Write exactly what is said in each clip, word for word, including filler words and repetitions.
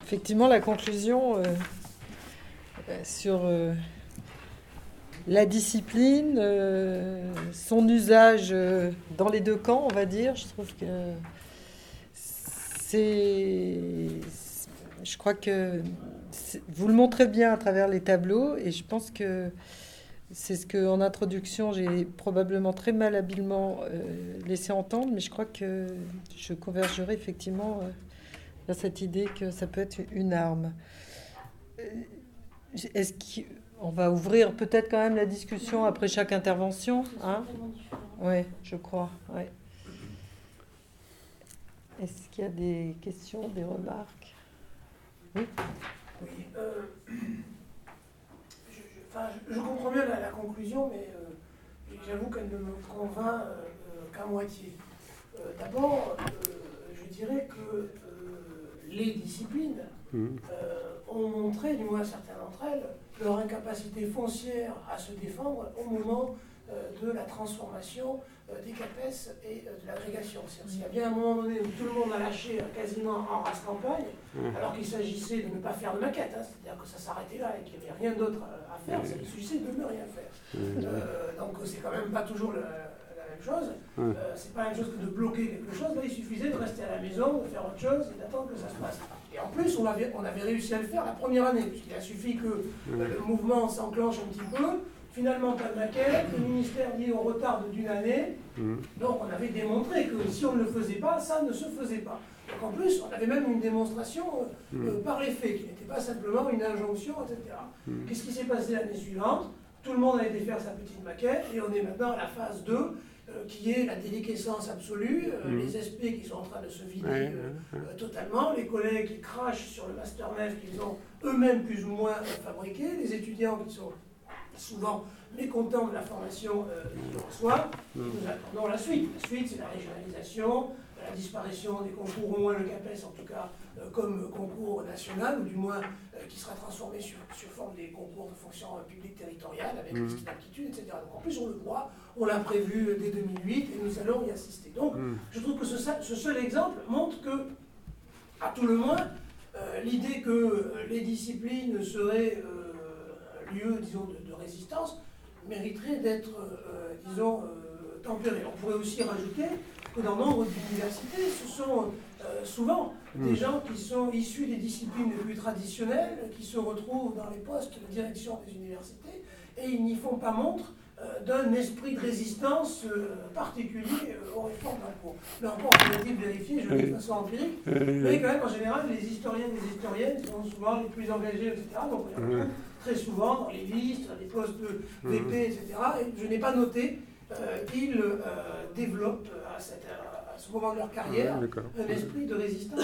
effectivement, la conclusion euh, euh, sur euh, la discipline, euh, son usage euh, dans les deux camps, on va dire, je trouve que c'est... Je crois que vous le montrez bien à travers les tableaux, et je pense que c'est ce qu'en introduction, j'ai probablement très mal habilement euh, laissé entendre, mais je crois que je convergerai effectivement euh, vers cette idée que ça peut être une arme. Euh, Est-ce qu'on va ouvrir peut-être quand même la discussion après chaque intervention, hein? Oui, je crois. Ouais. Est-ce qu'il y a des questions, des remarques? Oui. Oui. Euh, je, je, enfin, je, je comprends bien la, la conclusion, mais euh, j'avoue qu'elle ne me convainc euh, qu'à moitié. Euh, D'abord, euh, je dirais que euh, les disciplines euh, ont montré, du moins certaines d'entre elles, leur incapacité foncière à se défendre au moment euh, de la transformation euh, des CAPES et euh, de l'agrégation. S'il y a bien un moment donné où tout le monde a lâché euh, quasiment en race campagne, alors qu'il s'agissait de ne pas faire de maquette, hein, c'est-à-dire que ça s'arrêtait là et qu'il n'y avait rien d'autre à faire, il s'agissait de ne rien faire. Euh, donc c'est quand même pas toujours la, la même chose. Euh, c'est pas la même chose que de bloquer quelque chose. Là, il suffisait de rester à la maison, de faire autre chose et d'attendre que ça se passe. Et en plus, on avait, on avait réussi à le faire la première année, puisqu'il a suffi que euh, le mouvement s'enclenche un petit peu. Finalement, pas de maquette, le ministère dit on retarde d'une année. Donc on avait démontré que si on ne le faisait pas, ça ne se faisait pas. Donc en plus, on avait même une démonstration euh, euh, par les faits, qui n'était pas simplement une injonction, et cetera. Qu'est-ce qui s'est passé l'année suivante? Tout le monde a été faire sa petite maquette, et on est maintenant à la phase deux, euh, qui est la déliquescence absolue, euh, les S P qui sont en train de se vider euh, euh, totalement, les collègues qui crachent sur le master neuf qu'ils ont eux-mêmes plus ou moins euh, fabriqué, les étudiants qui sont souvent mécontents de la formation euh, qu'ils reçoivent. Nous attendons la suite. La suite, c'est la régionalisation, la disparition des concours, au moins le CAPES en tout cas, euh, comme concours national, ou du moins euh, qui sera transformé sur, sur forme des concours de fonction publique territoriale, avec mmh. liste d'aptitude, et cetera. Donc en plus, on le voit, on l'a prévu dès deux mille huit, et nous allons y assister. Donc mmh. je trouve que ce, ce seul exemple montre que, à tout le moins, euh, l'idée que euh, les disciplines seraient euh, un lieu, disons, de, de résistance, mériterait d'être, euh, disons, euh, tempérée. On pourrait aussi rajouter que dans nombre d'universités, ce sont euh, souvent des gens qui sont issus des disciplines les plus traditionnelles, qui se retrouvent dans les postes de direction des universités, et ils n'y font pas montre euh, d'un esprit de résistance euh, particulier euh, aux réformes d'impôts. Là encore, faut-il vérifier, je le dis de façon empirique, mais quand même, en général, les historiens et les historiennes sont souvent les plus engagés, et cetera. Donc on les retrouve très souvent dans les listes, dans les postes de V P, et cetera. Et je n'ai pas noté euh, qu'ils euh, développent à, cette, à ce moment de leur carrière un esprit de résistance.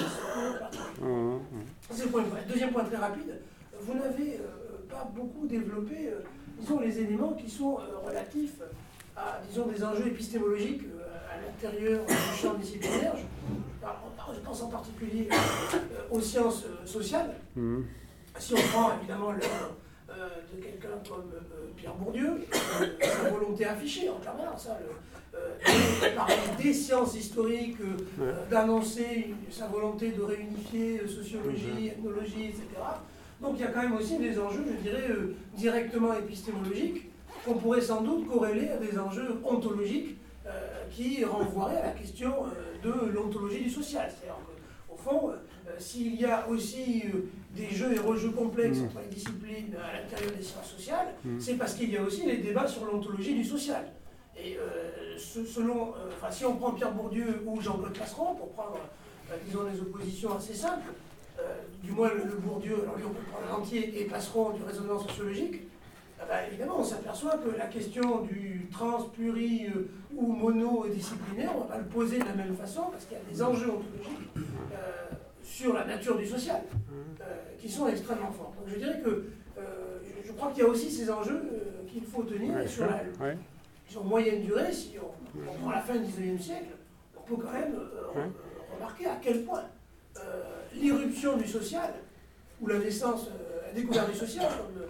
C'est le premier point. Deuxième point très rapide, vous n'avez euh, pas beaucoup développé, euh, disons, les éléments qui sont euh, relatifs à, disons, des enjeux épistémologiques euh, à l'intérieur du champ disciplinaire. Je, je pense en particulier euh, aux sciences euh, sociales. Si on prend évidemment l'œuvre euh, de quelqu'un comme euh, Pierre Bourdieu, euh, sa volonté affichée en permanence, ça, le, euh, parler des sciences historiques, euh, d'annoncer une, sa volonté de réunifier euh, sociologie, ethnologie, et cetera. Donc il y a quand même aussi des enjeux, je dirais, euh, directement épistémologiques, qu'on pourrait sans doute corréler à des enjeux ontologiques euh, qui renvoieraient à la question euh, de l'ontologie du social. C'est-à-dire qu'au fond, euh, s'il y a aussi euh, des jeux et rejeux complexes entre les disciplines à l'intérieur des sciences sociales, c'est parce qu'il y a aussi les débats sur l'ontologie du social. Et euh, ce, selon, euh, enfin, si on prend Pierre Bourdieu ou Jean-Claude Passeron, pour prendre, euh, disons, des oppositions assez simples, euh, du moins le, le Bourdieu, alors lui on peut prendre l'entier, et Passeron du raisonnement sociologique, eh ben, évidemment on s'aperçoit que la question du trans, pluri euh, ou monodisciplinaire, on ne va pas le poser de la même façon, parce qu'il y a des enjeux ontologiques euh, sur la nature du social, euh, qui sont extrêmement forts. Donc je dirais que euh, je, je crois qu'il y a aussi ces enjeux euh, qu'il faut tenir, et sur la ouais. sur moyenne durée, si on, on prend la fin du dix-neuvième siècle, on peut quand même euh, ouais. remarquer à quel point euh, l'irruption du social, ou la naissance, euh, la découverte du social, comme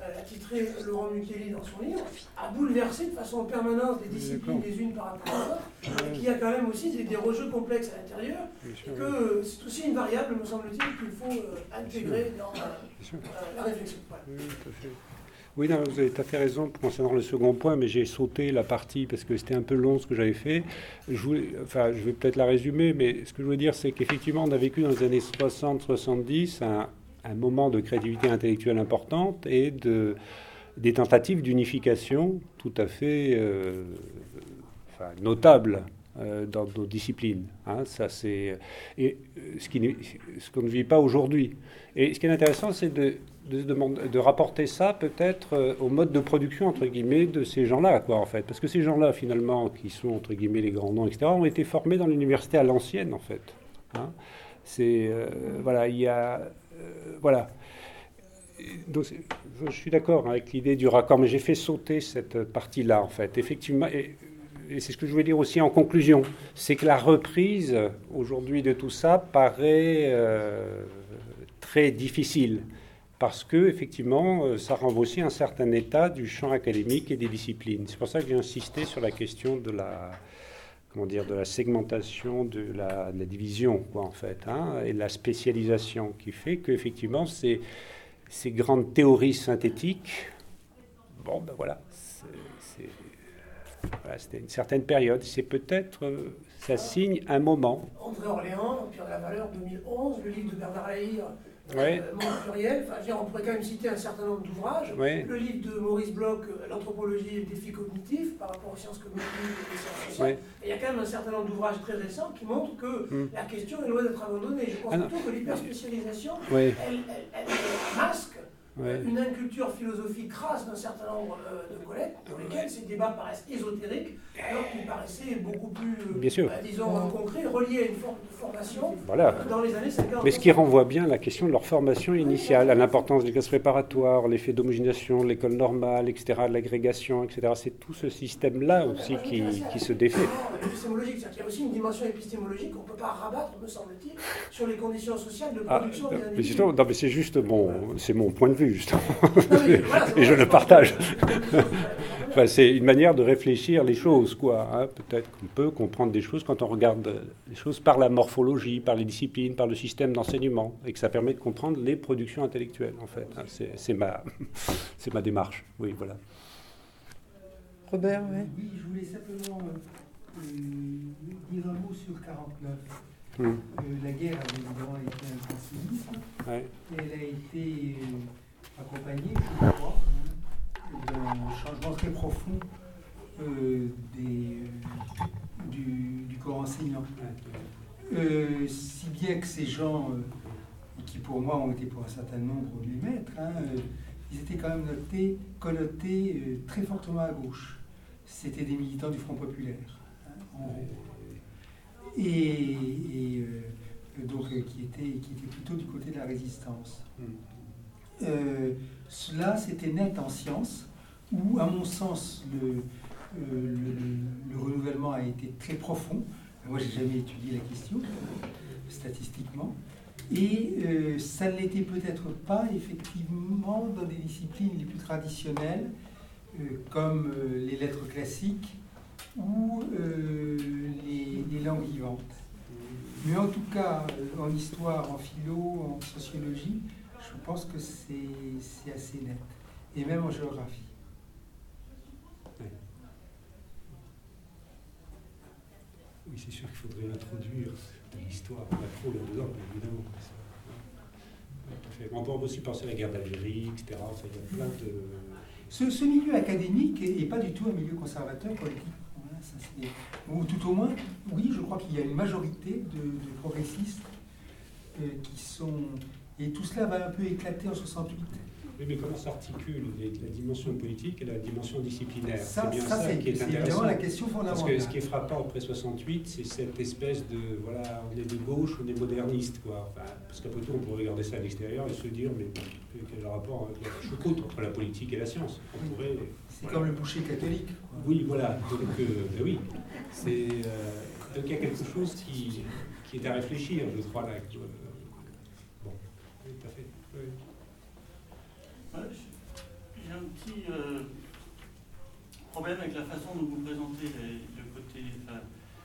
euh, a titré Laurent Micheli dans son livre, a bouleversé de façon permanente les disciplines les unes par rapport aux autres, et qu'il y a quand même aussi des, des rejeux complexes à l'intérieur, et que c'est aussi une variable, me semble-t-il, qu'il faut euh, intégrer dans euh, euh, la réflexion. Voilà. Oui, tout à fait. Oui, non, vous avez tout à fait raison concernant le second point, mais j'ai sauté la partie parce que c'était un peu long ce que j'avais fait. Je, voulais, enfin, je vais peut-être la résumer, mais ce que je veux dire, c'est qu'effectivement, on a vécu dans les années soixante soixante-dix un, un moment de créativité intellectuelle importante et de, des tentatives d'unification tout à fait euh, enfin, notables euh, dans nos disciplines. Hein, ça, c'est, et ce, qui, ce qu'on ne vit pas aujourd'hui. Et ce qui est intéressant, c'est de... De, de, de rapporter ça peut-être euh, au mode de production, entre guillemets, de ces gens-là, quoi, en fait. Parce que ces gens-là, finalement, qui sont, entre guillemets, les grands noms, et cetera, ont été formés dans l'université à l'ancienne, en fait. Hein, c'est... Euh, voilà, il y a... Euh, voilà. Donc, je suis d'accord avec l'idée du raccord, mais j'ai fait sauter cette partie-là, en fait. Effectivement, et, et c'est ce que je voulais dire aussi en conclusion, c'est que la reprise, aujourd'hui, de tout ça paraît euh, très difficile. Parce que, effectivement, ça renvoie aussi à un certain état du champ académique et des disciplines. C'est pour ça que j'ai insisté sur la question de la, comment dire, de la segmentation, de la, de la division, quoi, en fait, hein, et de la spécialisation, qui fait qu'effectivement, ces, ces grandes théories synthétiques, bon, ben voilà, c'est, c'est, voilà, c'était une certaine période. C'est peut-être, ça signe un moment. André Orléans, Empire de la Valeur, deux mille onze, le livre de Bernard Lahire, Ouais. Euh, monde pluriel, enfin, je veux dire, on pourrait quand même citer un certain nombre d'ouvrages. Ouais. Le livre de Maurice Bloch, L'anthropologie et le défi cognitif, par rapport aux sciences cognitives et aux sciences sociales. Ouais. Et il y a quand même un certain nombre d'ouvrages très récents qui montrent que mm. la question est loin d'être abandonnée. Je pense ah plutôt que l'hyperspécialisation, ouais. elle, elle, elle, elle masque ouais. une inculture philosophique crasse d'un certain nombre euh, de collègues, pour lesquels ces débats paraissent ésotériques, alors qu'ils paraissaient beaucoup plus, euh, bien sûr. Euh, disons, mmh. concrets, reliés à une forme de formation voilà. euh, dans les années cinquante. Mais ce qui renvoie bien à la question de leur formation initiale, à l'importance des classes préparatoires, l'effet d'homogénéation, l'école normale, et cetera, l'agrégation, et cetera. C'est tout ce système-là aussi qui, qui se défait. Épistémologique, c'est-à-dire qu'il y a aussi une dimension épistémologique qu'on ne peut pas rabattre, me semble-t-il, sur les conditions sociales de production ah, des mais justement, non, mais c'est juste mon, c'est mon point de vue, justement. Non, mais, voilà, et je le partage. Enfin, c'est une manière de réfléchir les choses, quoi. Hein. Peut-être qu'on peut comprendre des choses quand on regarde les choses par la morphologie, par les disciplines, par le système d'enseignement, et que ça permet de comprendre les productions intellectuelles, en fait. Hein. C'est, c'est, ma, c'est ma démarche. Oui, voilà. Robert, oui. Oui, je voulais simplement euh, dire un mot sur quarante-neuf. Hum. Euh, la guerre a évidemment été un grand séisme. Ouais. Elle a été euh, accompagnée, je crois, d'un changement très profond euh, des, euh, du, du corps enseignant. Euh, si bien que ces gens, euh, qui pour moi ont été pour un certain nombre les maîtres, hein, euh, ils étaient quand même notés, connotés euh, très fortement à gauche. C'était des militants du Front populaire, hein, en gros. Et, et euh, donc euh, qui étaient qui était plutôt du côté de la résistance. Mm. Euh, cela, c'était net en sciences, où, à mon sens, le, euh, le, le renouvellement a été très profond. Moi, j'ai jamais étudié la question, statistiquement. Et euh, ça ne l'était peut-être pas, effectivement, dans des disciplines les plus traditionnelles, euh, comme euh, les lettres classiques ou euh, les, les langues vivantes. Mais en tout cas, en histoire, en philo, en sociologie, je pense que c'est, c'est assez net. Et même en géographie. Oui, oui c'est sûr qu'il faudrait introduire de l'histoire, pas trop là-dedans, évidemment. On peut aussi penser à la guerre d'Algérie, et cetera. Enfin, il y a plein de... Ce, ce milieu académique n'est pas du tout un milieu conservateur politique. Voilà, ça, c'est... Ou tout au moins, oui, je crois qu'il y a une majorité de, de progressistes euh, qui sont... Et tout cela va un peu éclater en soixante-huit. Oui, mais comment s'articule la dimension politique et la dimension disciplinaire? Ça, c'est bien ça, ça c'est, qui est c'est intéressant. évidemment la question fondamentale. Parce que ce qui est frappant après soixante-huit, c'est cette espèce de, voilà, on est de gauche, on est moderniste, quoi. Enfin, parce qu'après tout, on pourrait regarder ça à l'extérieur et se dire, mais quel est le rapport avec la choucroute entre la politique et la science? On pourrait, c'est voilà. Comme le boucher catholique, quoi. Oui, voilà. Donc, euh, ben oui, c'est, euh, donc il y a quelque chose qui, qui est à réfléchir, je crois, là. Euh, bon, oui, tout à fait. Oui. Je avec la façon dont vous présentez les, le côté, enfin,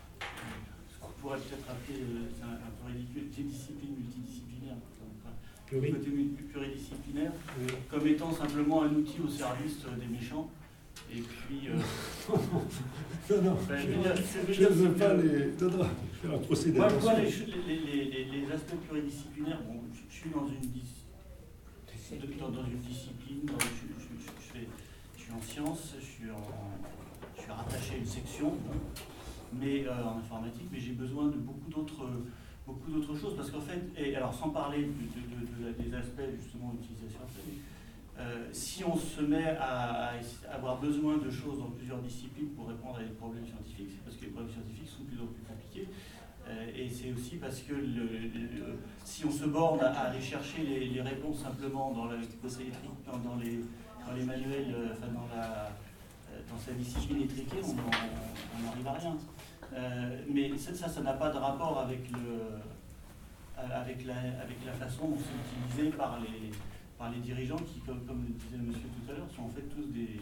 ce qu'on pourrait peut-être appeler, c'est un, un peu ridicule, des disciplines multidisciplinaires. Enfin, le côté pluridisciplinaire, oui. Comme étant simplement un outil au service des méchants. Et puis. Euh, non, non, ben, je ne veux pas les. Non, non, je vais la procéder. Moi, moi les, les, les, les aspects pluridisciplinaires, bon, je, je suis dans une, dis, dans, dans une discipline, dans, je, je, je, je, fais, je suis en sciences, je suis, en, je suis rattaché à une section, bon, mais euh, en informatique, mais j'ai besoin de beaucoup d'autres. beaucoup d'autres choses, parce qu'en fait, et alors sans parler de, de, de, de, des aspects justement d'utilisation, euh, si on se met à, à avoir besoin de choses dans plusieurs disciplines pour répondre à des problèmes scientifiques, c'est parce que les problèmes scientifiques sont de plus en plus compliqués, euh, et c'est aussi parce que le, le, si on se borne à, à aller chercher les, les réponses simplement dans la dans, dans, les, dans les manuels, enfin dans, la, dans sa discipline étriquée, on n'arrive à rien. Euh, mais ça, ça n'a pas de rapport avec, le, avec, la, avec la façon dont c'est utilisé par les, par les dirigeants qui, comme, comme le disait monsieur tout à l'heure, sont en fait tous des,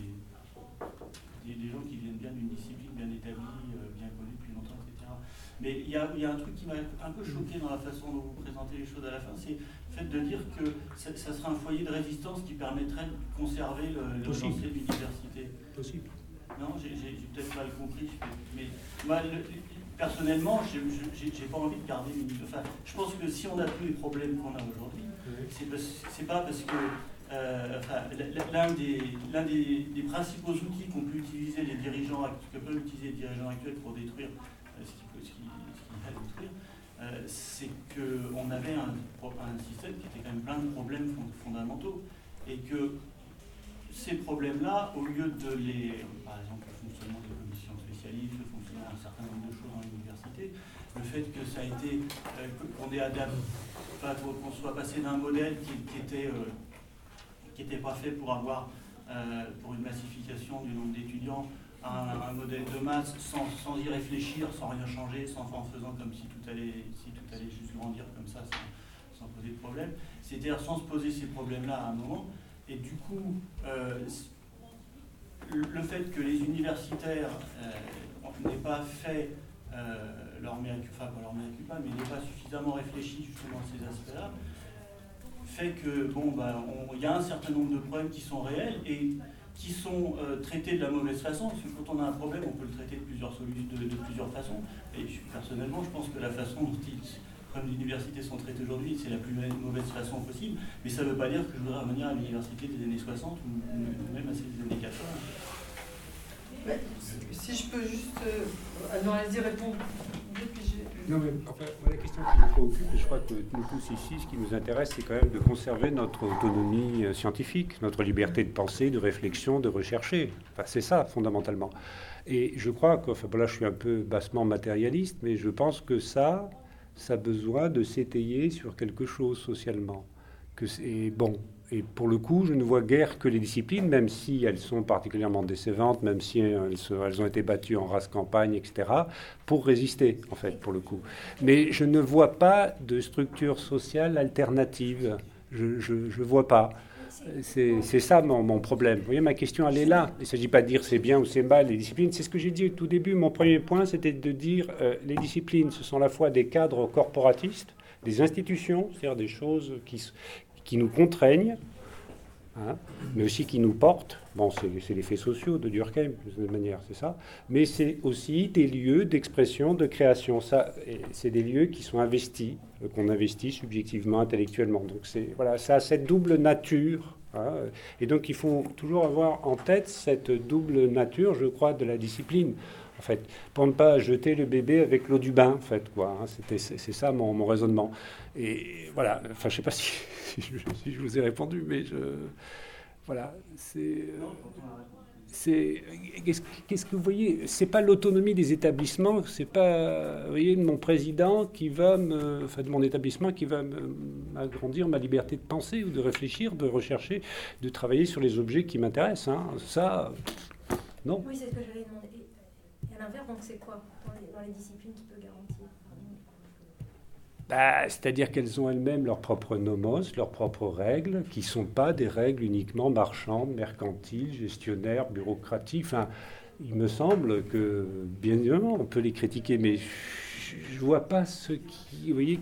des, des gens qui viennent bien d'une discipline bien établie, euh, bien connue depuis longtemps, et cetera. Mais il y a, y a un truc qui m'a un peu choqué dans la façon dont vous présentez les choses à la fin, c'est le fait de dire que ça, ça sera un foyer de résistance qui permettrait de conserver le, le lancer de l'université. Possible. Non, j'ai peut-être mal compris, mais moi, le, personnellement, je n'ai pas envie de garder une... Enfin, je pense que si on a tous les problèmes qu'on a aujourd'hui, oui. c'est pas parce que euh, enfin, l'un des, des, des principaux outils qu'ont pu utiliser les dirigeants, que peuvent utiliser les dirigeants actuels pour détruire euh, ce qu'ils qu qu veulent détruire, euh, c'est qu'on avait un, un système qui était quand même plein de problèmes fondamentaux, et que ces problèmes-là, au lieu de les, par exemple, le fonctionnement des commissions spécialistes, le fonctionnement d'un certain nombre de choses dans l'université, le fait que ça a été, euh, qu'on ait adapté, enfin, qu'on soit passé d'un modèle qui, qui était, euh, qui n'était pas fait pour avoir, euh, pour une massification du nombre d'étudiants, à un, un modèle de masse sans, sans y réfléchir, sans rien changer, sans, en faisant comme si tout allait, si tout allait juste grandir comme ça, sans, sans poser de problème. C'est-à-dire sans se poser ces problèmes-là à un moment. Et du coup, euh, le fait que les universitaires euh, n'aient pas fait euh, leur mea culpa, enfin pas leur mea culpa, mais n'aient pas suffisamment réfléchi justement à ces aspects-là, fait que bon, bah, il y a un certain nombre de problèmes qui sont réels et qui sont euh, traités de la mauvaise façon, parce que quand on a un problème, on peut le traiter de plusieurs, de, de plusieurs façons. Et je, personnellement, je pense que la façon dont ils comme les universités sont traitées aujourd'hui, c'est la plus mauvaise façon possible, mais ça ne veut pas dire que je voudrais revenir à l'université des années soixante ou même à celle des années quatre-vingts. Mais, si je peux juste, euh, allez-y, répondre. Non, mais enfin, la question qui nous préoccupe, et je crois que nous tous ici, ce qui nous intéresse, c'est quand même de conserver notre autonomie scientifique, notre liberté de penser, de réflexion, de rechercher. Enfin, c'est ça, fondamentalement. Et je crois que, enfin, là, je suis un peu bassement matérialiste, mais je pense que ça... ça a besoin de s'étayer sur quelque chose socialement. Que c'est bon. Et pour le coup, je ne vois guère que les disciplines, même si elles sont particulièrement décevantes, même si elles, se, elles ont été battues en race campagne, et cetera, pour résister, en fait, pour le coup. Mais je ne vois pas de structure sociale alternative. Je ne vois pas. C'est ça mon, mon problème. Vous voyez, ma question, elle est là. Il ne s'agit pas de dire c'est bien ou c'est mal, les disciplines. C'est ce que j'ai dit au tout début. Mon premier point, c'était de dire euh, les disciplines, ce sont à la fois des cadres corporatistes, des institutions, c'est-à-dire des choses qui, qui nous contraignent, hein, mais aussi qui nous portent. Bon, c'est les faits sociaux de Durkheim, de cette manière, c'est ça. Mais c'est aussi des lieux d'expression, de création. C'est des lieux qui sont investis, qu'on investit subjectivement, intellectuellement. Donc c'est voilà, ça a cette double nature. Hein, et donc il faut toujours avoir en tête cette double nature, je crois, de la discipline. En fait, pour ne pas jeter le bébé avec l'eau du bain, en fait, quoi. Hein, c'était, c'est ça mon, mon raisonnement. Et voilà. Enfin, je sais pas si, si, je, si je vous ai répondu, mais je voilà, c'est. C'est qu'est-ce, qu'est-ce que vous voyez? C'est pas l'autonomie des établissements, c'est pas, vous voyez, de mon président qui va me, enfin de mon établissement qui va m'agrandir ma liberté de penser ou de réfléchir, de rechercher, de travailler sur les objets qui m'intéressent. Hein. Ça, non. Oui, c'est ce que j'allais demander. Et à l'inverse, donc c'est quoi dans les, dans les disciplines qui peut garantir? Bah, c'est-à-dire qu'elles ont elles-mêmes leurs propres nomos, leurs propres règles, qui ne sont pas des règles uniquement marchandes, mercantiles, gestionnaires, bureaucratiques. Enfin, il me semble que, bien évidemment, on peut les critiquer, mais je ne vois pas ce qui... Vous voyez,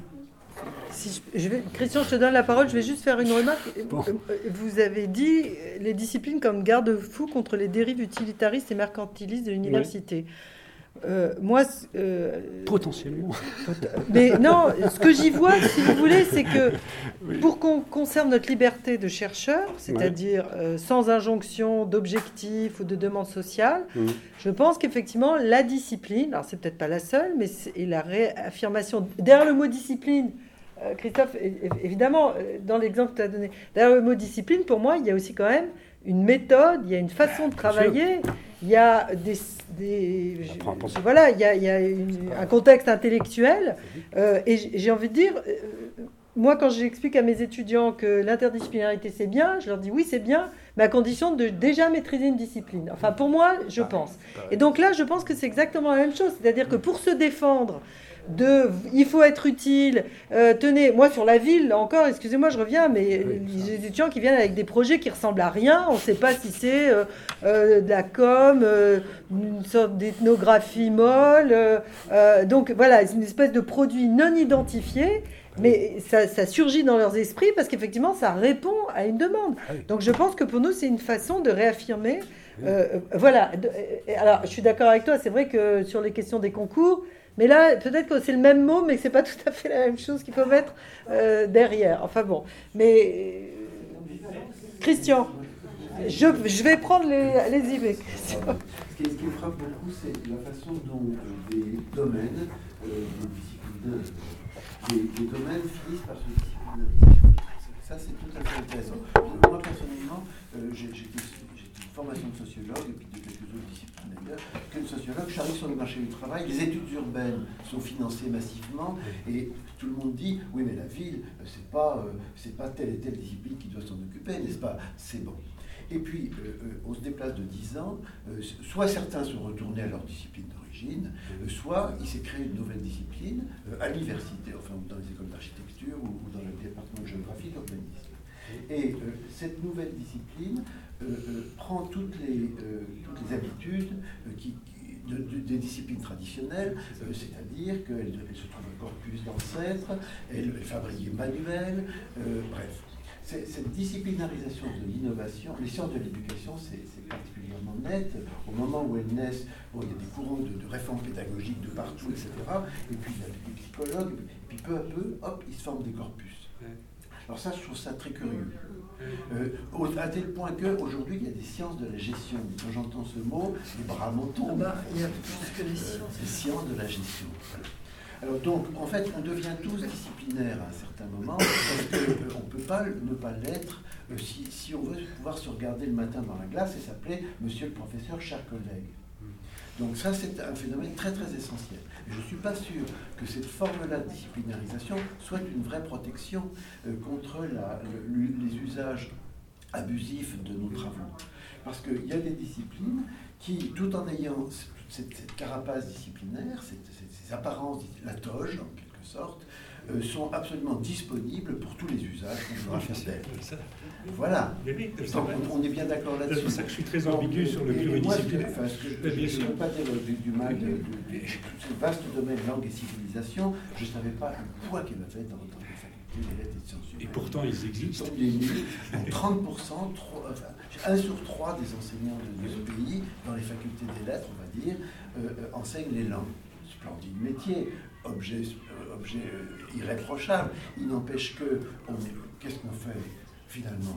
Si je, je vais, Christian, je te donne la parole, je vais juste faire une remarque. Bon. Vous avez dit les disciplines comme garde-fou contre les dérives utilitaristes et mercantilistes de l'université. Euh, moi, euh, potentiellement. Mais non, ce que j'y vois, si vous voulez, c'est que Oui. pour qu'on conserve notre liberté de chercheur, c'est-à-dire euh, sans injonction d'objectifs ou de demande sociale, Mmh. je pense qu'effectivement, la discipline, alors c'est peut-être pas la seule, mais c'est et la réaffirmation, derrière le mot discipline, euh, Christophe, é- é- évidemment, euh, dans l'exemple que tu as donné, derrière le mot discipline, pour moi, il y a aussi quand même une méthode, il y a une façon de travailler, il y a des... des je- Apprends à penser. voilà, il y a, il y a une- un contexte intellectuel, euh, et j- j'ai envie de dire... euh, moi, quand j'explique à mes étudiants que l'interdisciplinarité, c'est bien, je leur dis oui, c'est bien, mais à condition de déjà maîtriser une discipline. Enfin, pour moi, je pense. Et donc là, je pense que c'est exactement la même chose. C'est-à-dire que pour se défendre de « il faut être utile euh, », tenez, moi sur la ville, là encore, excusez-moi, je reviens, mais les étudiants qui viennent avec des projets qui ressemblent à rien, on ne sait pas si c'est euh, euh, de la com, euh, une sorte d'ethnographie molle. euh, euh, donc voilà, c'est une espèce de produit non identifié. Mais ça, ça surgit dans leurs esprits parce qu'effectivement, ça répond à une demande. Donc je pense que pour nous, c'est une façon de réaffirmer. Euh, voilà. De- alors, je suis d'accord avec toi, c'est vrai que sur les questions des concours, mais là, peut-être que c'est le même mot, mais que c'est pas tout à fait la même chose qu'il faut mettre euh, derrière. Enfin bon. Mais euh, Christian, je, je vais prendre les... Allez-y, mais Christian. Ce qui, ce qui me frappe beaucoup, c'est la façon dont euh, des domaines, euh, des disciplines, des, des domaines finissent par se disciplinariser. Ça, c'est tout à fait intéressant. Euh, moi, personnellement, euh, j'ai j'ai j'ai une formation de sociologue et puis de quelques autres disciplines d'ailleurs. Quel sociologue, j'arrive sur le marché du travail, les études urbaines sont financées massivement et tout le monde dit oui, mais la ville, euh, c'est pas, euh, c'est pas telle et telle discipline qui doit s'en occuper, n'est-ce pas? C'est bon. Et puis, euh, euh, on se déplace de dix ans, euh, soit certains sont retournés à leur discipline d'origine, euh, soit il s'est créé une nouvelle discipline euh, à l'université, enfin dans les écoles d'architecture ou, ou dans le département de géographie, d'urbanisme. Et euh, cette nouvelle discipline euh, euh, prend toutes les, euh, toutes les habitudes euh, qui, qui- de- de- des disciplines traditionnelles, euh, c'est-à-dire qu'elle elle se trouve un corpus d'ancêtres, elle, elle fabrique des manuels, euh, bref. C'est- Cette disciplinarisation de l'innovation, les sciences de l'éducation, c'est c'est particulièrement net. Au moment où elles naissent, bon, il y a des courants de, de réforme pédagogique de partout, et cetera. Et puis il y a des psychologues, et puis, et puis peu à peu, hop, ils se forment des corpus. Alors ça, je trouve ça très curieux. Euh, au- à tel point qu'aujourd'hui, il y a des sciences de la gestion. Quand j'entends ce mot, les bras m'en Ah tombent. bah, il y a plus que les Euh, sciences. les sciences de la gestion. Voilà. Alors donc, en fait, on devient tous disciplinaires à un certain moment, parce qu'on ne peut pas ne pas l'être euh, si, si on veut pouvoir se regarder le matin dans la glace et s'appeler Monsieur le professeur, cher collègue. Donc ça, c'est un phénomène très très essentiel. Et je ne suis pas sûr que cette forme-là de disciplinarisation soit une vraie protection euh, contre la- le- les usages abusifs de nos travaux. Parce qu'il y a des disciplines qui, tout en ayant cette, cette carapace disciplinaire, cette- cette- ces apparences, la toge en quelque sorte, euh, sont absolument disponibles pour tous les usages qu'on voudra faire d'elles. Voilà. Mais oui, c'est Donc, vrai. on, on est bien d'accord C'est là-dessus. pour ça que je suis très ambigu sur le Et- et moi, ce que- pluridisciplinaire. enfin, ce que je- Mais bien je ne sûr. veux pas dire du, du mal de, de- de- de ce vaste domaine langue et civilisation. Je ne savais pas le poids qu'elle avait dans, dans les facultés des lettres et des sciences humaines. Et pourtant, ils existent. Comme les nuls, dont trente pour cent, trois- enfin, un sur trois des enseignants de, de ce pays, dans les facultés des lettres, on va dire, euh, euh, enseignent les langues. Splendide métier, objet, euh, objet euh, irréprochable. Il n'empêche que, on est- qu'est-ce qu'on fait finalement?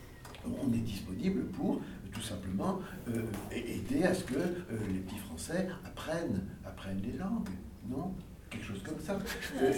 On est disponible pour tout simplement euh, aider à ce que euh, les petits Français apprennent, apprennent les langues, non? Quelque chose comme ça. Euh,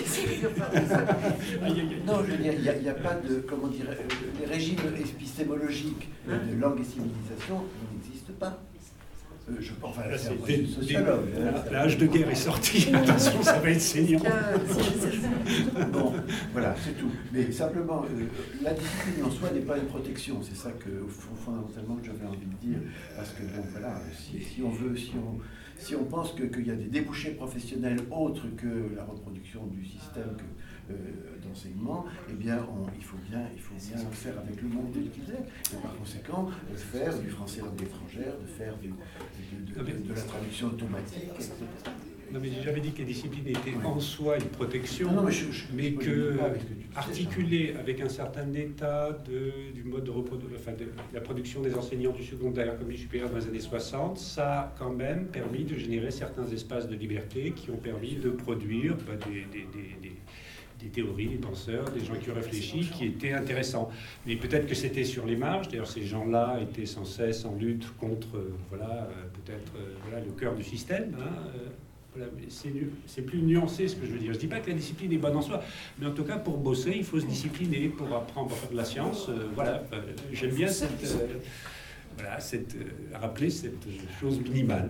non, je veux dire, il n'y a, il y a pas de, comment dire, euh, les régimes épistémologiques euh, de langue et civilisation n'existent pas. Euh, je pense, enfin, Là, c'est un c'est processus dé- dé- sociologue, hein, la- ça- la hache de guerre est sortie. Attention, ça va être saignant. Bon, voilà, c'est tout. Mais simplement, euh, la discipline en soi n'est pas une protection. C'est ça que, au fond, fondamentalement, que j'avais envie de dire. Parce que, bon, voilà, si, si on veut, si on, si on pense que- qu'il y a des débouchés professionnels autres que la reproduction du système que, euh, d'enseignement, eh bien, on, il faut bien, il faut bien faire avec le monde tel qu'il est. Et par conséquent, de faire du français langue étrangère, de faire du, de, de, de, de la traduction automatique, et cetera. Non, mais j'ai jamais dit que les disciplines étaient oui. en soi une protection, non, non, mais, je, je, mais je, que, que articulé avec un certain état de, du mode de, enfin de, de la production des enseignants du secondaire comme du supérieur dans les années soixante, ça a quand même permis de générer certains espaces de liberté qui ont permis de produire bah, des, des, des, des, des théories, des penseurs, des gens qui ont réfléchi, qui étaient intéressants. Mais peut-être que c'était sur les marges. D'ailleurs, ces gens-là étaient sans cesse en lutte contre, euh, voilà, euh, peut-être euh, voilà, le cœur du système. Hein, euh, Voilà, c'est plus nuancé ce que je veux dire. Je ne dis pas que la discipline est bonne en soi, mais en tout cas, pour bosser, il faut se discipliner pour apprendre à faire de la science. Euh, voilà, euh, j'aime bien cette, euh, voilà, cette, euh, rappeler cette chose minimale.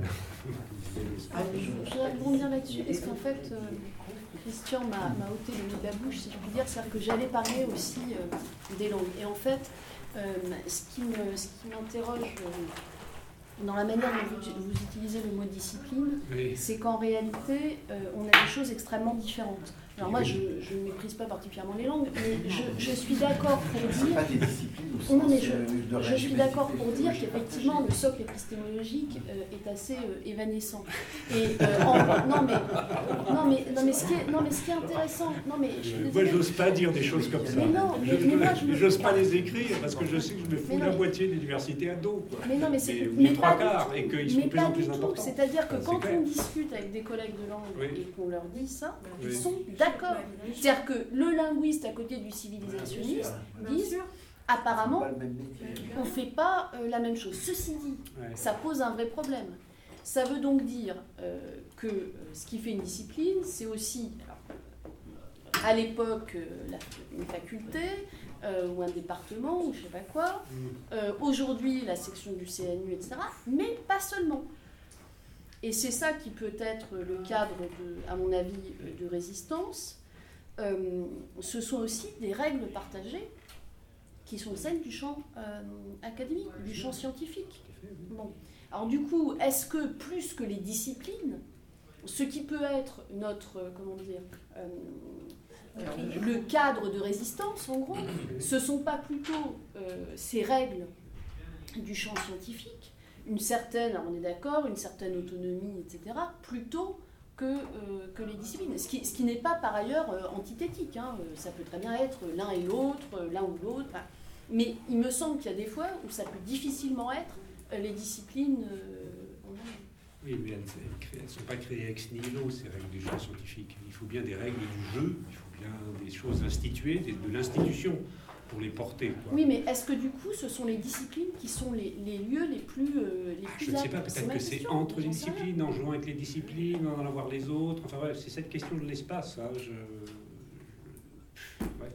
Ah, je, je voudrais rebondir là-dessus, parce qu'en fait, euh, Christian m'a ôté le nez de la bouche, si je puis dire, c'est-à-dire que j'allais parler aussi euh, des langues. Et en fait, euh, ce qui m'interroge... Euh, dans la manière dont vous, vous utilisez le mot discipline, oui. c'est qu'en réalité, euh, on a des choses extrêmement différentes. Alors moi, je, je ne méprise pas particulièrement les langues, mais je, je suis d'accord pour dire... Pas des disciplines au sens non, mais je, de je suis d'accord pour dire qu'effectivement, le socle épistémologique euh, est assez euh, évanescent. Et, euh, en, non, mais, non, mais, non, mais ce qui est, non, mais ce qui est intéressant... Non, mais je moi, je n'ose pas dire des choses comme ça. Mais non, mais, mais moi, je n'ose pas les écrire, parce que je sais que je me fous la moitié de l'université à dos. Quoi. Mais non, mais c'est... Les trois quarts, et qu'ils sont de plus en plus importants. C'est-à-dire que quand on discute avec des collègues de langue oui. et qu'on leur dit ça, oui. ils sont d'accord. C'est-à-dire que le linguiste à côté du civilisationniste disent apparemment on ne fait pas euh, la même chose. Ceci dit, ouais. ça pose un vrai problème. Ça veut donc dire euh, que euh, ce qui fait une discipline, c'est aussi, alors, à l'époque, euh, une faculté euh, ou un département ou je ne sais pas quoi, euh, aujourd'hui la section du C N U, et cetera, mais pas seulement. Et c'est ça qui peut être le cadre, de, à mon avis, de résistance. Euh, ce sont aussi des règles partagées qui sont celles du champ euh, académique, du champ scientifique. Bon. Alors du coup, est-ce que plus que les disciplines, ce qui peut être notre, comment dire, euh, euh, le cadre de résistance, en gros, ce ne sont pas plutôt euh, ces règles du champ scientifique, une certaine, on est d'accord, une certaine autonomie, et cetera, plutôt que, euh, que les disciplines. Ce qui, ce qui n'est pas par ailleurs euh, antithétique. Hein. Ça peut très bien être l'un et l'autre, l'un ou l'autre. Hein. Mais il me semble qu'il y a des fois où ça peut difficilement être euh, les disciplines. Euh, oui, mais elles ne sont pas créées ex nihilo, ces règles du champ scientifique. Il faut bien des règles du jeu, il faut bien des choses instituées, des, de l'institution, pour les porter. Quoi. Oui, mais est-ce que du coup, ce sont les disciplines qui sont les, les lieux les plus euh, les ah, plus Je ne sais pas, peut-être que c'est entre les disciplines, en jouant avec les disciplines, en allant voir les autres. Enfin, ouais, c'est cette question de l'espace. Hein, je... je... Ouais.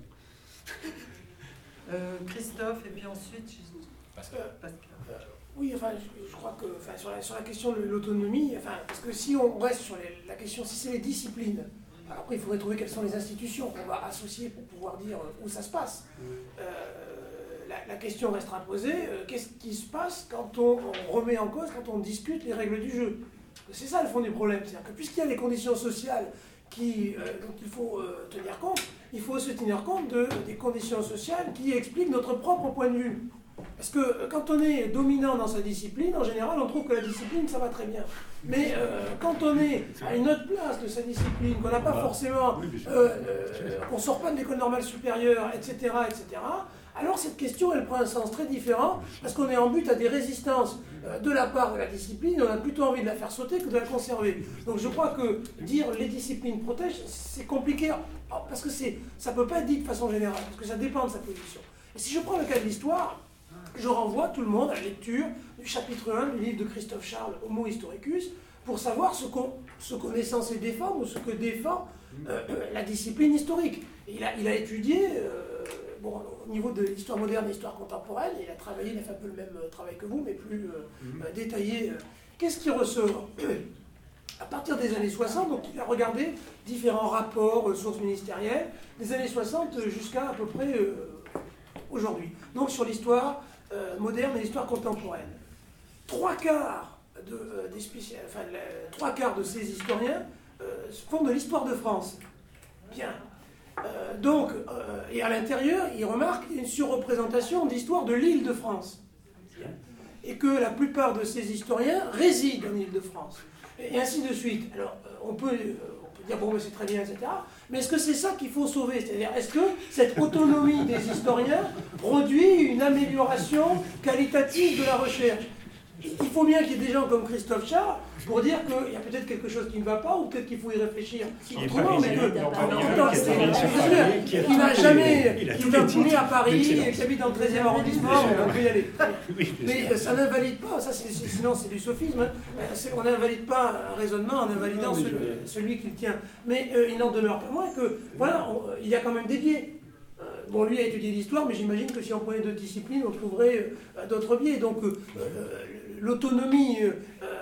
Euh, Christophe, et puis ensuite... Pascal. Pascal. Euh, oui, enfin, je, je crois que enfin, sur, la, sur la question de l'autonomie, enfin, parce que si on reste sur les, la question, si c'est les disciplines, alors après, il faudrait trouver quelles sont les institutions qu'on va associer pour pouvoir dire où ça se passe. Euh, la, la question restera posée, euh, qu'est-ce qui se passe quand on, on remet en cause, quand on discute les règles du jeu? C'est ça le fond du problème, c'est-à-dire que puisqu'il y a les conditions sociales qui, euh, dont il faut euh, tenir compte, il faut se tenir compte de, des conditions sociales qui expliquent notre propre point de vue. Parce que euh, quand on est dominant dans sa discipline, en général, on trouve que la discipline, ça va très bien. Mais euh, quand on est à une autre place de sa discipline, qu'on n'a pas forcément, euh, euh, qu'on ne sort pas de l'école normale supérieure, et cetera, et cetera, alors cette question, elle prend un sens très différent, parce qu'on est en but à des résistances euh, de la part de la discipline, on a plutôt envie de la faire sauter que de la conserver. Donc je crois que dire les disciplines protègent, c'est compliqué, parce que ça ne peut pas être dit de façon générale, parce que ça dépend de sa position. Et si je prends le cas de l'histoire, je renvoie tout le monde à la lecture du chapitre un du livre de Christophe Charles, Homo Historicus, pour savoir ce qu'on ce qu'on est censé défendre ou ce que défend euh, la discipline historique. Et il, a, il a étudié, euh, bon, au niveau de l'histoire moderne et l'histoire contemporaine, il a travaillé, il a fait un peu le même travail que vous, mais plus euh, euh, détaillé. Qu'est-ce qui ressort à partir des années soixante, donc il a regardé différents rapports, euh, sources ministérielles, des années soixante jusqu'à à peu près euh, aujourd'hui. Donc sur l'histoire euh, moderne et l'histoire contemporaine. Trois quarts de, euh, des spécial... enfin, le... trois quarts de ces historiens euh, font de l'histoire de France. Bien. Euh, donc, euh, et à l'intérieur, il remarque une surreprésentation d'histoire de l'Île-de-France. Et que la plupart de ces historiens résident en Île-de-France. Et ainsi de suite. Alors, euh, on, peut, euh, on peut dire, bon, mais c'est très bien, et cetera. Mais est-ce que c'est ça qu'il faut sauver? C'est-à-dire, est-ce que cette autonomie des historiens produit une amélioration qualitative de la recherche? Il faut bien qu'il y ait des gens comme Christophe Charles pour dire qu'il y a peut-être quelque chose qui ne va pas, ou peut-être qu'il faut y réfléchir autrement, mais que qui n'a jamais, qui est né à Paris et qui habite dans le treizième arrondissement, on peut y aller. Mais ça n'invalide pas, ça c'est, sinon c'est du sophisme, hein. On n'invalide pas un raisonnement en invalidant celui, celui qu'il tient. Mais euh, il n'en demeure pas moins que, voilà, on, il y a quand même des biais. Bon, lui a étudié l'histoire, mais j'imagine que si on prenait d'autres disciplines, on trouverait euh, d'autres biais. Donc, euh, l'autonomie euh,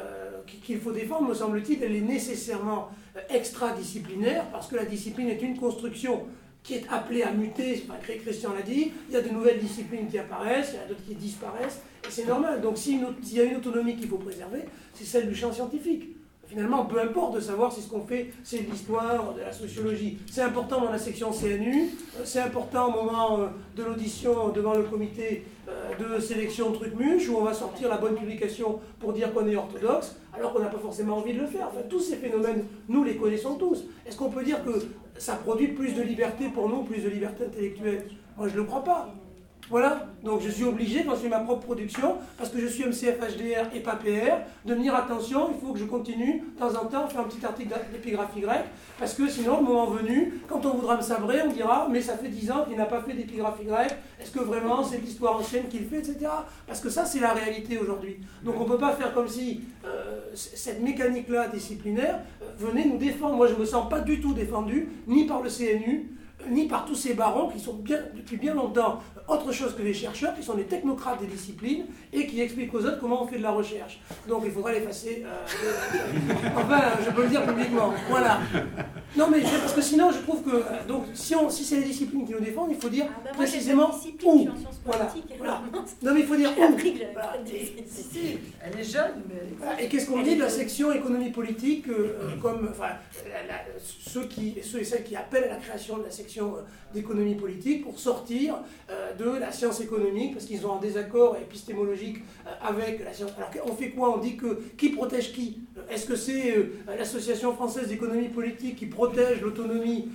qu'il faut défendre, me semble-t-il, elle est nécessairement extra-disciplinaire, parce que la discipline est une construction qui est appelée à muter, enfin, Christian l'a dit, il y a de nouvelles disciplines qui apparaissent, il y en a d'autres qui disparaissent, et c'est normal. Donc, s'il y a une autonomie qu'il faut préserver, c'est celle du champ scientifique. Finalement, peu importe de savoir si ce qu'on fait, c'est de l'histoire, de la sociologie. C'est important dans la section C N U, c'est important au moment de l'audition devant le comité de sélection Truc-Muche, où on va sortir la bonne publication pour dire qu'on est orthodoxe, alors qu'on n'a pas forcément envie de le faire. Enfin, tous ces phénomènes, nous les connaissons tous. Est-ce qu'on peut dire que ça produit plus de liberté pour nous, plus de liberté intellectuelle? Moi, je ne le crois pas. Voilà, donc je suis obligé, quand je fais ma propre production, parce que je suis M C F H D R et pas P R, de me dire attention, il faut que je continue, de temps en temps, faire un petit article d'épigraphie grecque, parce que sinon, le moment venu, quand on voudra me sabrer, on dira, mais ça fait dix ans qu'il n'a pas fait d'épigraphie grecque, est-ce que vraiment c'est l'histoire ancienne qu'il fait, et cetera. Parce que ça, c'est la réalité aujourd'hui. Donc on ne peut pas faire comme si euh, cette mécanique-là disciplinaire euh, venait nous défendre. Moi, je ne me sens pas du tout défendu, ni par le C N U, ni par tous ces barons qui sont bien, depuis bien longtemps autre chose que les chercheurs, qui sont les technocrates des disciplines et qui expliquent aux autres comment on fait de la recherche. Donc il faudrait l'effacer. Euh, enfin, je peux le dire publiquement. Voilà. Non, mais parce que sinon, je trouve que donc si, on, si c'est les disciplines qui nous défendent, il faut dire ah ben moi, précisément où. Voilà. Voilà. Non, mais il faut dire où. Voilà. Elle est jeune, mais. Voilà. Et qu'est-ce qu'on dit de la section économie politique, euh, comme enfin, la, la, ceux, qui, ceux et celles qui appellent à la création de la section d'économie politique pour sortir euh, de la science économique, parce qu'ils sont en désaccord épistémologique euh, avec la science. Alors on fait quoi? On dit que qui protège qui? Est-ce que c'est euh, l'Association française d'économie politique qui protège l'autonomie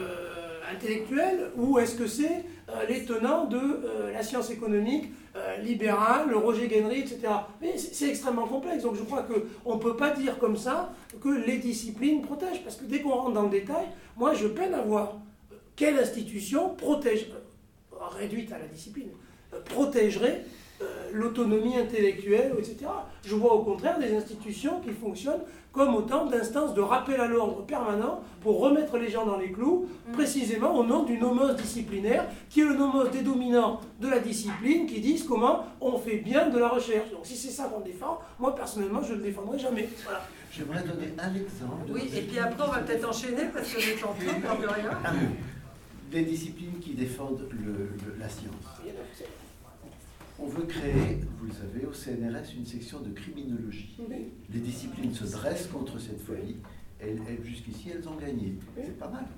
euh, intellectuelle, ou est-ce que c'est euh, les tenants de euh, la science économique euh, libérale, le Roger Guenry, et cetera. Mais c'est extrêmement complexe, donc je crois qu'on ne peut pas dire comme ça que les disciplines protègent, parce que dès qu'on rentre dans le détail, moi je peine à voir quelle institution protège, euh, réduite à la discipline, euh, protégerait euh, l'autonomie intellectuelle, et cetera. Je vois au contraire des institutions qui fonctionnent comme autant d'instances de rappel à l'ordre permanent pour remettre les gens dans les clous, précisément au nom du nomos disciplinaire, qui est le nomos des dominants de la discipline, qui disent comment on fait bien de la recherche. Donc si c'est ça qu'on défend, moi personnellement je ne le défendrai jamais. Voilà. J'aimerais donner un exemple. Oui, et puis après on va peut-être enchaîner parce qu'on est tenté, on peut rien. Des disciplines qui défendent le, le, la science. On veut créer, vous le savez, au C N R S une section de criminologie. Les disciplines se dressent contre cette folie. Elles, elles jusqu'ici, elles ont gagné. C'est pas mal.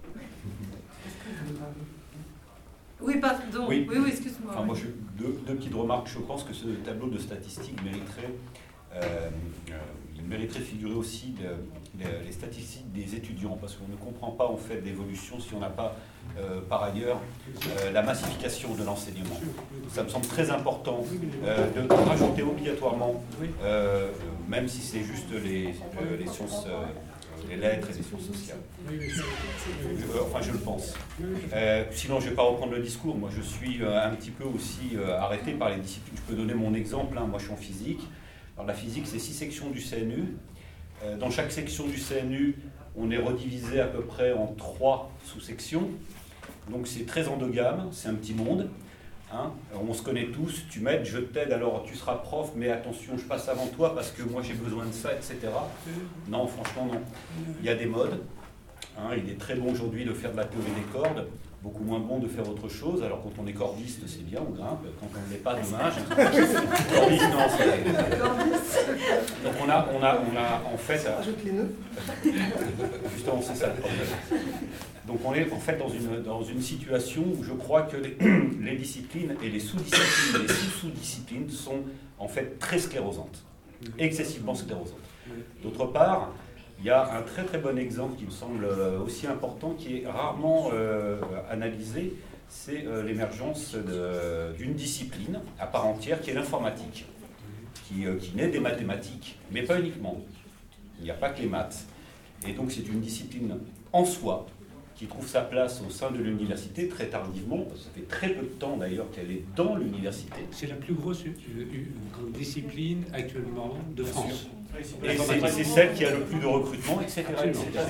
Oui, pardon. Oui, oui, oui excuse-moi. Enfin, moi, je, deux, deux petites remarques. Je pense que ce tableau de statistiques mériterait, euh, euh, il mériterait de figurer aussi de, de, les statistiques des étudiants, parce qu'on ne comprend pas en fait l'évolution si on n'a pas euh, par ailleurs euh, la massification de l'enseignement. Ça me semble très important euh, de rajouter obligatoirement, euh, même si c'est juste les, euh, les sciences, euh, les lettres et les sciences sociales. Je, enfin, je le pense. Euh, sinon, je ne vais pas reprendre le discours. Moi, je suis euh, un petit peu aussi euh, arrêté par les disciplines. Je peux donner mon exemple. Hein. Moi, je suis en physique. Alors, la physique, c'est six sections du C N U. Euh, dans chaque section du C N U, on est redivisé à peu près en trois sous-sections. Donc, c'est très endogame. C'est un petit monde. Hein, on se connaît tous, tu m'aides, je t'aide, alors tu seras prof, mais attention, je passe avant toi parce que moi j'ai besoin de ça, et cetera. Non, franchement, non. Il y a des modes. Hein, il est très bon aujourd'hui de faire de la théorie des cordes, beaucoup moins bon de faire autre chose. Alors quand on est cordiste, c'est bien, on grimpe. Quand on ne l'est pas, dommage. Cordiste, non, c'est... Donc on a, on a, on a en fait... Ajoute les nœuds. Justement, c'est ça le problème. Donc on est en fait dans une, dans une situation où je crois que les, les disciplines et les sous-disciplines et les sous-sous-disciplines sont en fait très sclérosantes, excessivement sclérosantes. D'autre part, il y a un très très bon exemple qui me semble aussi important, qui est rarement euh, analysé, c'est euh, l'émergence d'une discipline à part entière qui est l'informatique, qui, euh, qui naît des mathématiques, mais pas uniquement. Il n'y a pas que les maths. Et donc c'est une discipline en soi, qui trouve sa place au sein de l'université très tardivement, parce que ça fait très peu de temps d'ailleurs qu'elle est dans l'université. C'est la plus grosse discipline actuellement de France. Et c'est celle qui a le plus de recrutement, et cetera. et cetera.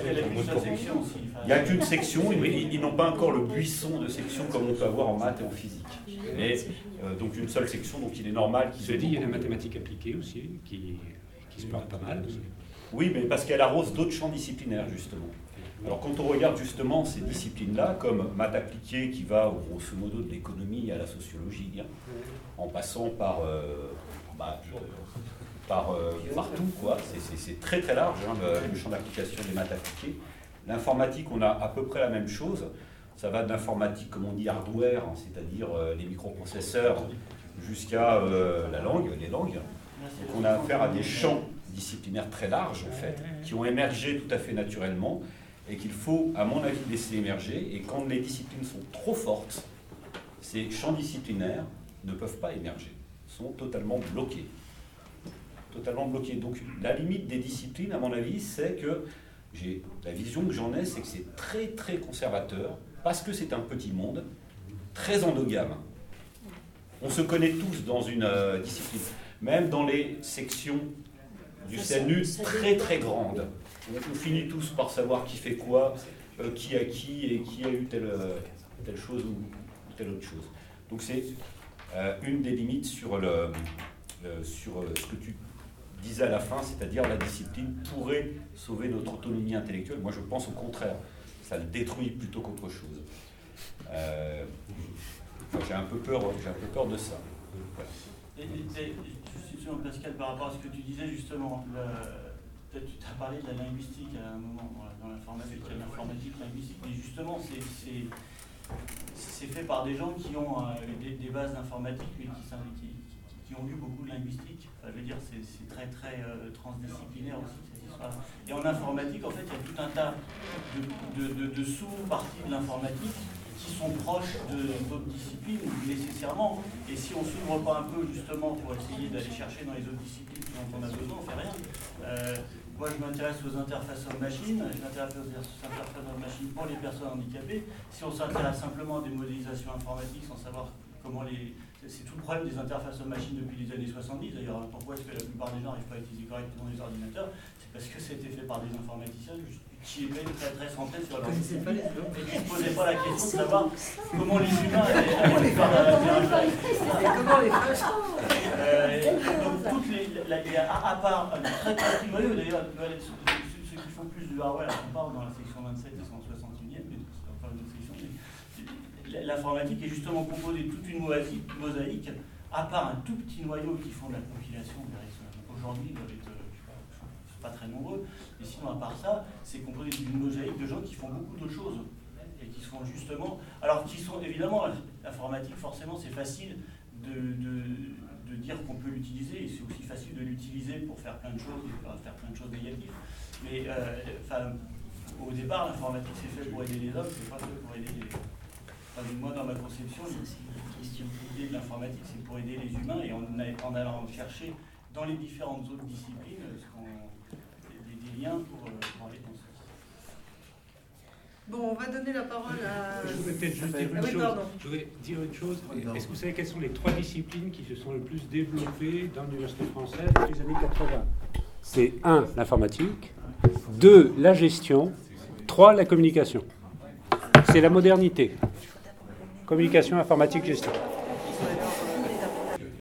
Il n'y a qu'une section, ils, ils n'ont pas encore le buisson de sections comme on peut avoir en maths et en physique. Mais euh, donc une seule section, donc il est normal qu'ils se dit, il y a la mathématique appliquée aussi, qui, qui se porte pas mal aussi. Oui, mais parce qu'elle arrose d'autres champs disciplinaires, justement. Alors quand on regarde justement ces disciplines-là, comme maths appliquée qui va grosso modo de l'économie à la sociologie, hein, en passant par, euh, bah, euh, par euh, partout, quoi. C'est très très large hein, le, le champ d'application des maths appliquées. L'informatique, on a à peu près la même chose. Ça va de l'informatique, comme on dit, hardware, hein, c'est-à-dire euh, les microprocesseurs, jusqu'à euh, la langue, les langues. Donc on a affaire à des champs disciplinaires très larges, en fait, qui ont émergé tout à fait naturellement, et qu'il faut, à mon avis, laisser émerger. Et quand les disciplines sont trop fortes, ces champs disciplinaires ne peuvent pas émerger, sont totalement bloqués. Totalement bloqués. Donc la limite des disciplines, à mon avis, c'est que, j'ai la vision que j'en ai, c'est que c'est très très conservateur, parce que c'est un petit monde, très endogame. On se connaît tous dans une euh, discipline, même dans les sections du C N U très très grandes. On finit tous par savoir qui fait quoi, euh, qui a qui et qui a eu telle, euh, telle chose ou telle autre chose. Donc c'est euh, une des limites sur, le, euh, sur euh, ce que tu disais à la fin, c'est-à-dire la discipline pourrait sauver notre autonomie intellectuelle. Moi je pense au contraire, ça le détruit plutôt qu'autre chose. Euh, enfin, j'ai un peu peur, j'ai un peu peur de ça. Voilà. Et, et, et, justement, Pascal, par rapport à ce que tu disais justement, le, tu as parlé de la linguistique à un moment dans l'informatique, l'informatique linguistique, mais justement, c'est fait par des gens qui ont euh, des, des bases d'informatique, mais qui, qui, qui ont lu beaucoup de linguistique. Enfin, je veux dire, c'est très très euh, transdisciplinaire aussi cette histoire. Et en informatique, en fait, il y a tout un tas de, de, de, de sous-parties de l'informatique qui sont proches d'autres disciplines nécessairement. Et si on ne s'ouvre pas un peu justement pour essayer d'aller chercher dans les autres disciplines dont on a besoin, on ne fait rien. Euh, moi, je m'intéresse aux interfaces homme-machine, je m'intéresse aux interfaces homme-machine pour les personnes handicapées. Si on s'intéresse simplement à des modélisations informatiques sans savoir comment les... C'est tout le problème des interfaces homme-machine depuis les années soixante-dix. D'ailleurs, pourquoi est-ce que la plupart des gens n'arrivent pas à utiliser correctement les ordinateurs? C'est parce que c'était fait par des informaticiens qui étaient très très centrés sur leur discipline et qui ne se posaient pas la question de savoir comment les humains allaient faire comment les donc toutes les, la, la, à part un très petit noyau, d'ailleurs, ceux qui font plus de hardware, on parle dans la section vingt-sept et cent soixante-et-unième, mais c'est encore une autre section. L'informatique est justement composée de toute une mosaïque, à part un tout petit noyau qui font de la compilation. Aujourd'hui, ils doivent être pas très nombreux, mais sinon à part ça, c'est composé d'une mosaïque de gens qui font beaucoup d'autres choses et qui sont justement, alors qui sont évidemment, l'informatique forcément c'est facile de, de, de dire qu'on peut l'utiliser et c'est aussi facile de l'utiliser pour faire plein de choses, pour faire plein de choses négatives, mais euh, enfin, au départ l'informatique c'est fait pour aider les hommes, c'est pas fait pour aider les... Enfin, moi dans ma conception, l'idée de l'informatique c'est pour aider les humains et en, en allant chercher dans les différentes autres disciplines ce qu'on Pour, pour aller dans ce... Bon, on va donner la parole à... Je voudrais peut-être juste dire une ah oui, chose. pardon. Je voudrais dire une chose. Est-ce que vous savez quelles sont les trois disciplines qui se sont le plus développées dans l'université française depuis les années quatre-vingts? C'est un, l'informatique. Deux, la gestion. Trois, la communication. C'est la modernité. Communication, informatique, gestion.